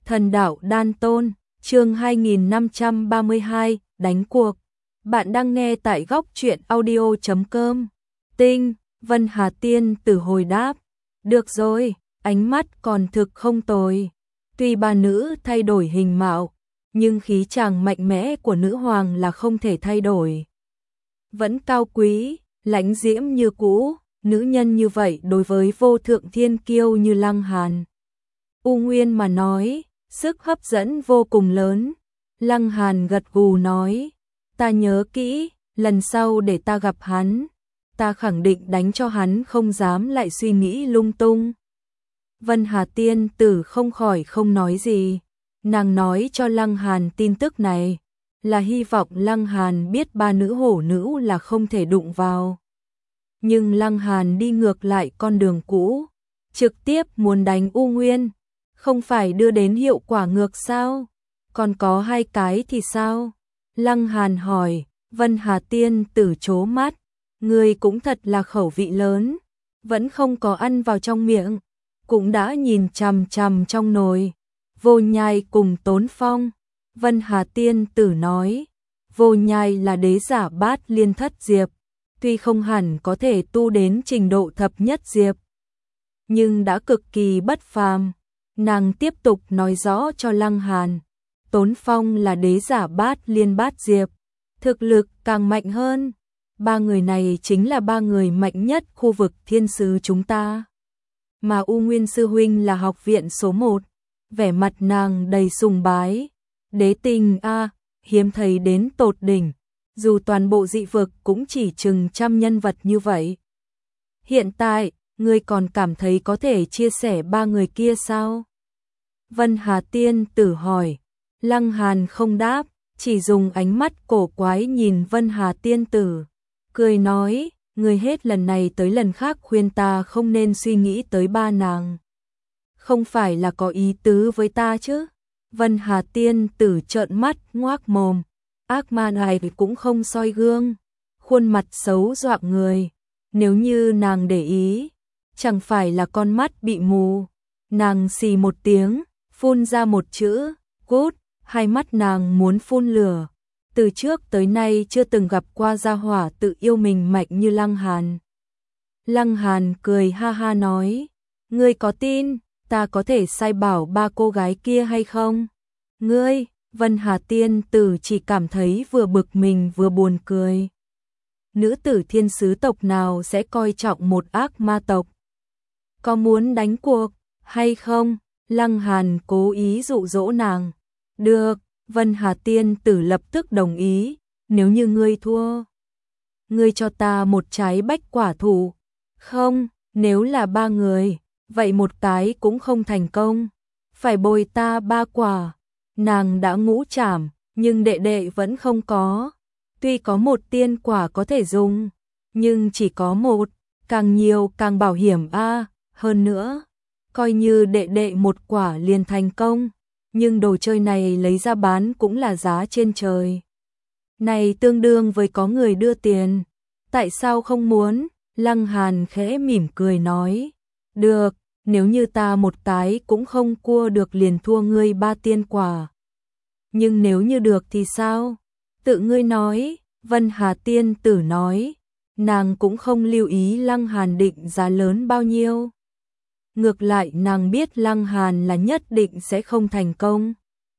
Thần đạo đan tôn, chương 2532, đánh cuộc. Bạn đang nghe tại góc truyện audio.com. Tinh, Vân Hà Tiên Tử hồi đáp. Được rồi, ánh mắt còn thực không tồi. Tuy bà nữ thay đổi hình mạo, nhưng khí chàng mạnh mẽ của nữ hoàng là không thể thay đổi. Vẫn cao quý, lãnh diễm như cũ, nữ nhân như vậy đối với vô thượng thiên kiêu như Lăng Hàn. U Nguyên mà nói, sức hấp dẫn vô cùng lớn. Lăng Hàn gật gù nói, ta nhớ kỹ, lần sau để ta gặp hắn, ta khẳng định đánh cho hắn không dám lại suy nghĩ lung tung. Vân Hà Tiên Tử không khỏi không nói gì, nàng nói cho Lăng Hàn tin tức này, là hy vọng Lăng Hàn biết ba nữ hổ nữ là không thể đụng vào. Nhưng Lăng Hàn đi ngược lại con đường cũ, trực tiếp muốn đánh U Nguyên, không phải đưa đến hiệu quả ngược sao? Còn có hai cái thì sao? Lăng Hàn hỏi. Vân Hà Tiên Tử trố mắt, người cũng thật là khẩu vị lớn, vẫn không có ăn vào trong miệng, cũng đã nhìn chằm chằm trong nồi. Vô Nhai cùng Tốn Phong. Vân Hà Tiên Tử nói, Vô Nhai là đế giả Bát Liên Thất Diệp, tuy không hẳn có thể tu đến trình độ thập nhất diệp, nhưng đã cực kỳ bất phàm. Nàng tiếp tục nói rõ cho Lăng Hàn, Tốn Phong là đế giả Bát Liên Bát Diệp, thực lực càng mạnh hơn. Ba người này chính là ba người mạnh nhất khu vực thiên sứ chúng ta. Mà U Nguyên sư huynh là học viện số 1, vẻ mặt nàng đầy sùng bái. Đế tình a, hiếm thấy đến tột đỉnh, dù toàn bộ dị vực cũng chỉ chừng trăm nhân vật như vậy. Hiện tại, ngươi còn cảm thấy có thể chia sẻ ba người kia sao? Vân Hà Tiên Tử hỏi. Lăng Hàn không đáp, chỉ dùng ánh mắt cổ quái nhìn Vân Hà Tiên Tử, cười nói, ngươi hết lần này tới lần khác khuyên ta không nên suy nghĩ tới ba nàng. Không phải là có ý tứ với ta chứ? Vân Hà Tiên Tử trợn mắt ngoác mồm, ác ma này cũng không soi gương, khuôn mặt xấu dọa người. Nếu như nàng để ý, chẳng phải là con mắt bị mù. Nàng xì một tiếng, phun ra một chữ, cút, hai mắt nàng muốn phun lửa. Từ trước tới nay chưa từng gặp qua gia hỏa tự yêu mình mạnh như Lăng Hàn. Lăng Hàn cười ha ha nói, ngươi có tin ta có thể sai bảo ba cô gái kia hay không? Ngươi, Vân Hà Tiên Tử chỉ cảm thấy vừa bực mình vừa buồn cười. Nữ tử thiên sứ tộc nào sẽ coi trọng một ác ma tộc? Có muốn đánh cuộc hay không? Lăng Hàn cố ý dụ dỗ nàng. Được, Vân Hà Tiên Tử lập tức đồng ý, nếu như ngươi thua, ngươi cho ta một trái bách quả thụ. Không, nếu là ba người, vậy một cái cũng không thành công, phải bồi ta ba quả. Nàng đã ngũ trảm, nhưng đệ đệ vẫn không có. Tuy có một tiên quả có thể dùng, nhưng chỉ có một, càng nhiều càng bảo hiểm a. Hơn nữa, coi như đệ đệ một quả liền thành công, nhưng đồ chơi này lấy ra bán cũng là giá trên trời. Này tương đương với có người đưa tiền, tại sao không muốn? Lăng Hàn khẽ mỉm cười nói, được, nếu như ta một cái cũng không cua được liền thua ngươi ba tiên quả. Nhưng nếu như được thì sao? Tự ngươi nói. Vân Hà Tiên Tử nói, nàng cũng không lưu ý Lăng Hàn định giá lớn bao nhiêu. Ngược lại nàng biết Lăng Hàn là nhất định sẽ không thành công.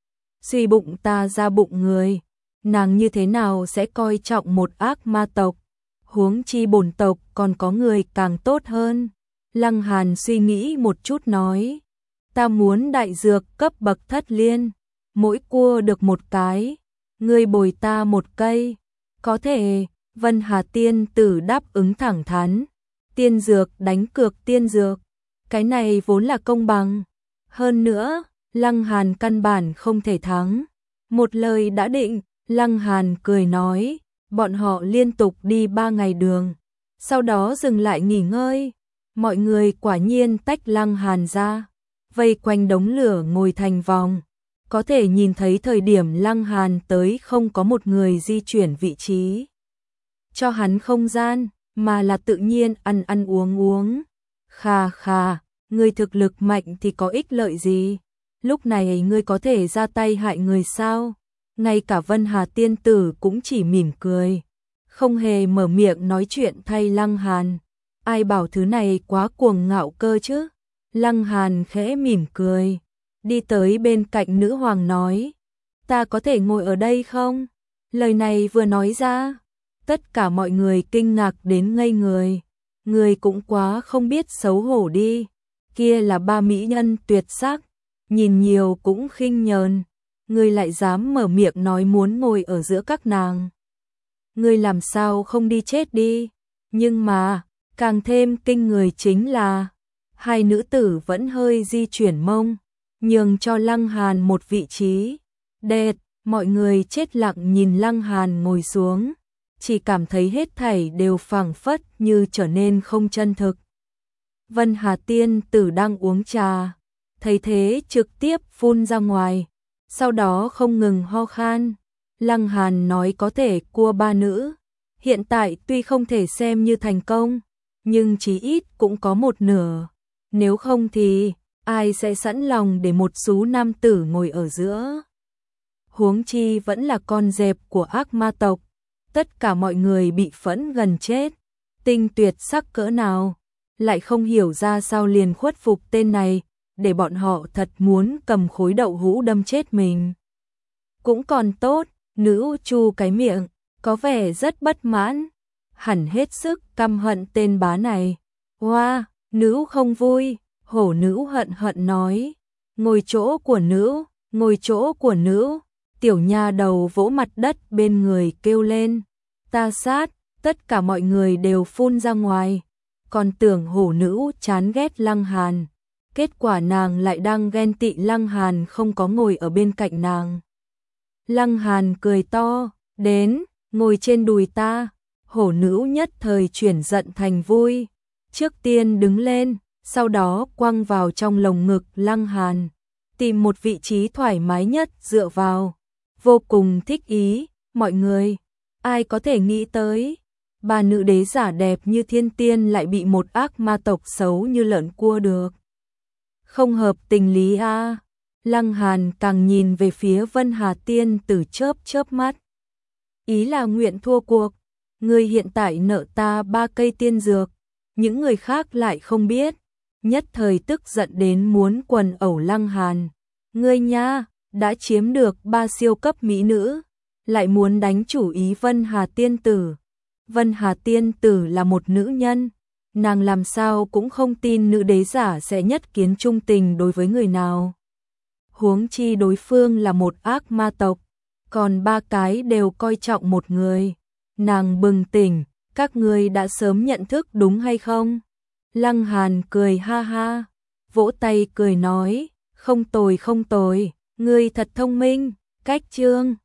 Suy bụng ta ra bụng người, nàng như thế nào sẽ coi trọng một ác ma tộc, huống chi bổn tộc còn có người càng tốt hơn. Lăng Hàn suy nghĩ một chút nói, ta muốn đại dược cấp bậc thất liên, mỗi cua được một cái, ngươi bồi ta một cây. Có thể. Vân Hà Tiên Tử đáp ứng thẳng thắn, tiên dược đánh cược tiên dược, cái này vốn là công bằng. Hơn nữa, Lăng Hàn căn bản không thể thắng. Một lời đã định. Lăng Hàn cười nói, bọn họ liên tục đi 3 ngày đường, sau đó dừng lại nghỉ ngơi. Mọi người quả nhiên tách Lăng Hàn ra, vây quanh đống lửa ngồi thành vòng. Có thể nhìn thấy thời điểm Lăng Hàn tới không có một người di chuyển vị trí cho hắn không gian, mà là tự nhiên ăn ăn uống uống. Khà khà, người thực lực mạnh thì có ích lợi gì? lúc này ngươi có thể ra tay hại người sao? Ngay cả Vân Hà tiên tử cũng chỉ mỉm cười, không hề mở miệng nói chuyện thay Lăng Hàn. Ai bảo thứ này quá cuồng ngạo cơ chứ? Lăng Hàn khẽ mỉm cười, đi tới bên cạnh nữ hoàng nói, ta có thể ngồi ở đây không? Lời này vừa nói ra, tất cả mọi người kinh ngạc đến ngây người. Người cũng quá không biết xấu hổ đi, kia là ba mỹ nhân tuyệt sắc, nhìn nhiều cũng khinh nhờn, người lại dám mở miệng nói muốn ngồi ở giữa các nàng. Người làm sao không đi chết đi? Nhưng mà, càng thêm kinh người chính là, hai nữ tử vẫn hơi di chuyển mông, nhường cho Lăng Hàn một vị trí. Đệt, mọi người chết lặng nhìn Lăng Hàn ngồi xuống, chỉ cảm thấy hết thảy đều phảng phất như trở nên không chân thực. Vân Hà tiên tử đang uống trà, thấy thế trực tiếp phun ra ngoài, sau đó không ngừng ho khan. Lăng Hàn nói có thể cua ba nữ, hiện tại tuy không thể xem như thành công, nhưng chí ít cũng có một nửa, nếu không thì ai sẽ sẵn lòng để một số nam tử ngồi ở giữa. Huống chi vẫn là con dẹp của ác ma tộc, tất cả mọi người bị phẫn gần chết, tinh tuyệt sắc cỡ nào, lại không hiểu ra sao liền khuất phục tên này, để bọn họ thật muốn cầm khối đậu hũ đâm chết mình. Cũng còn tốt, nữ chu cái miệng, có vẻ rất bất mãn, hẳn hết sức căm hận tên bá này. Hoa, nữ không vui, hổ nữ hận hận nói, ngồi chỗ của nữ, ngồi chỗ của nữ. Tiểu nha đầu vỗ mặt đất bên người kêu lên, ta sát, tất cả mọi người đều phun ra ngoài, còn tưởng hổ nữ chán ghét Lăng Hàn, kết quả nàng lại đang ghen tị Lăng Hàn không có ngồi ở bên cạnh nàng. Lăng Hàn cười to, đến, ngồi trên đùi ta, hổ nữ nhất thời chuyển giận thành vui, trước tiên đứng lên, sau đó quăng vào trong lồng ngực Lăng Hàn, tìm một vị trí thoải mái nhất dựa vào. Vô cùng thích ý, mọi người, ai có thể nghĩ tới, bà nữ đế giả đẹp như thiên tiên lại bị một ác ma tộc xấu như lợn cua được. Không hợp tình lý a. Lăng Hàn càng nhìn về phía Vân Hà tiên tử chớp chớp mắt. Ý là nguyện thua cuộc, người hiện tại nợ ta 3 cây tiên dược, những người khác lại không biết, nhất thời tức giận đến muốn quần ẩu Lăng Hàn. Ngươi nha, đã chiếm được 3 siêu cấp mỹ nữ, lại muốn đánh chủ ý Vân Hà tiên tử. Vân Hà tiên tử là một nữ nhân, nàng làm sao cũng không tin nữ đế giả sẽ nhất kiến trung tình đối với người nào. Huống chi đối phương là một ác ma tộc, còn 3 cái đều coi trọng một người. Nàng bừng tỉnh, các ngươi đã sớm nhận thức đúng hay không? Lăng Hàn cười ha ha, vỗ tay cười nói, không tồi không tồi. Ngươi thật thông minh, cách chương